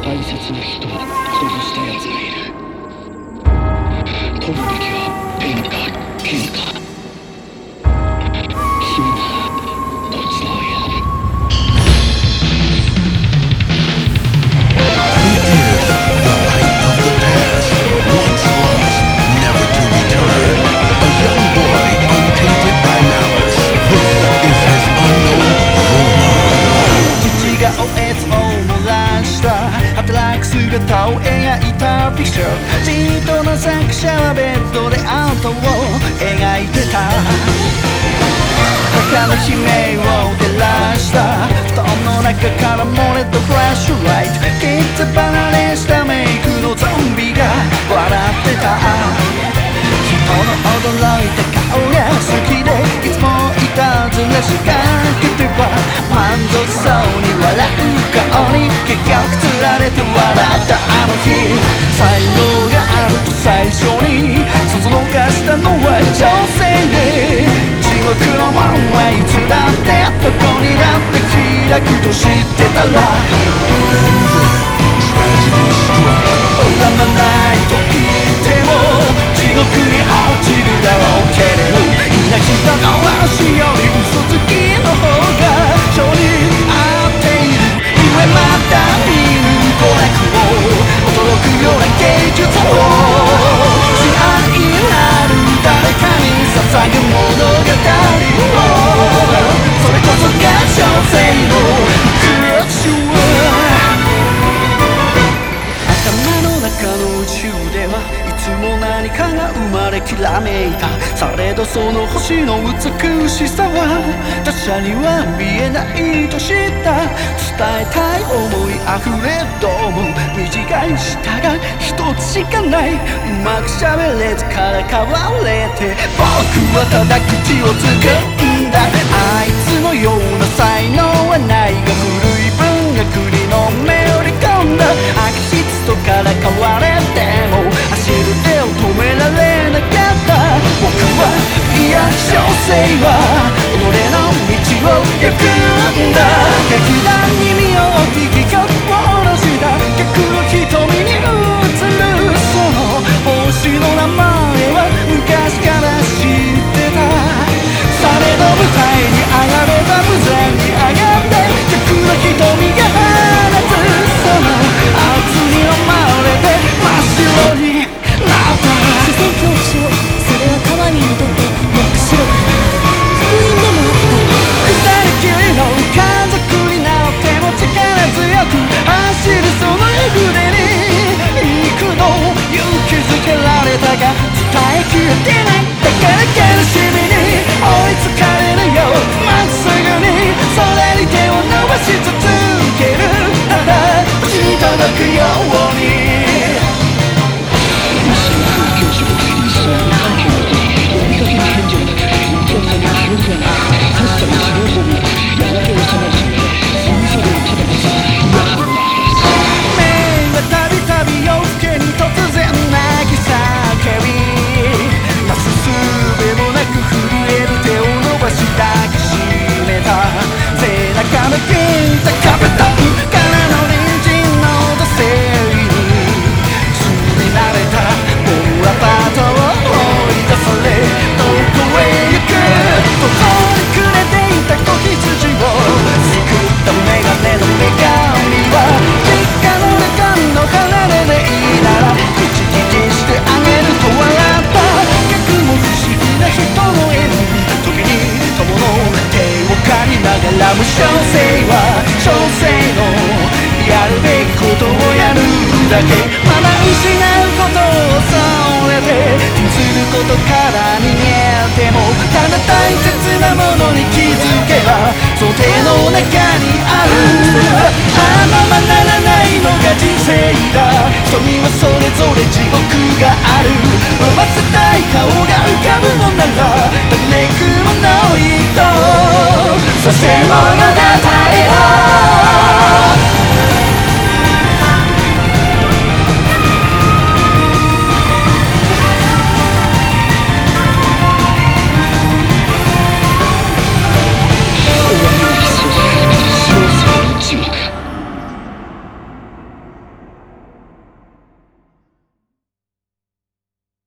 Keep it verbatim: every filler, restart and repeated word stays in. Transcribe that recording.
大切な人を殺した奴がいる。取るべきはペンか剣か。君ならどっちを選ぶ？ He is the light of the past, once lost, never to return. A young boy untainted by malice. This is his unknown rumor. 父がおえつを漏らした働く姿を描いたピクチャー。じっとな作者はベッドでアートを描いてた。儚悲鳴を照らした布団の中から漏れたフラッシュライト。切って離れしたメイクのゾンビが笑ってた。人の驚いた顔が好きでいつもいたずらしかけては満足そうに笑う顔に結局つられて笑ったあの日。才能があると最初にそそのかしたのは女性で、地獄の門はいつだってどこにだって開くと知ってたら恨まないと言っても地獄に落ちるだろうけれど、稲人の足より嘘つきの方が性に合っている。夢また見る娯楽を驚くような芸術を幸せになる誰かに捧ぐ物語を、それこそが小生のクラッシュ。頭の中の宇宙ではいつも何かが生まれきらめいた。されどその星の美しさは他者には見えないと知った。伝えたい思いあふれども短い舌が一つしかない。うまくしゃべれずからかわれて僕はただ口をつぐんだ。あいつのような才能はないが古い文学理のめり込んだ悪質とからかわれても走る手を止められなかった。僕はいや小生は己の道を行くんだ。劇団に身を置き曲を下ろした客の瞳に映るその帽子の名前は昔から知ってた。されど舞台に上がれば無残に上がって客の瞳が放つその圧に飲まれて真っ白になった。 視線恐怖症、それはカワニにとって真っ白く福音でもあった。 二人きりの家族になっても力強く走るその筆に幾度勇気づけられたが伝えきれてない。だから悲しみに追いつかれるよまっすぐにそれに手を伸ばし続ける。ただ星に届くように一切の風景色一切の関係なく呼びかける返事はなく強さに記憶がない確かに治療法もやがて収まるためその作業をただ待つやはり目がたびたび夜更けに突然泣き叫びなすすべもなく震える手を伸ばし抱きしめた。背中の金た壁タンからの隣人の土星に住み慣れたモンアパートを追い出されどこへ行く途方に暮れていた子羊を救ったメガネの女神は実家の中の離れでいいならギチギチしてあげると笑った。逆も不思議な人の絵に時に友の手を借りながらも小生は小生のやるべきことをやるだけ。まだ失うことを恐れて気することから逃げてもただ大切なものに気づけばその手の中にある。あのままならないのが人生だ。人にはそれぞれ地獄がある。伸ばせたい顔が浮かぶのなら誰くもの糸させもの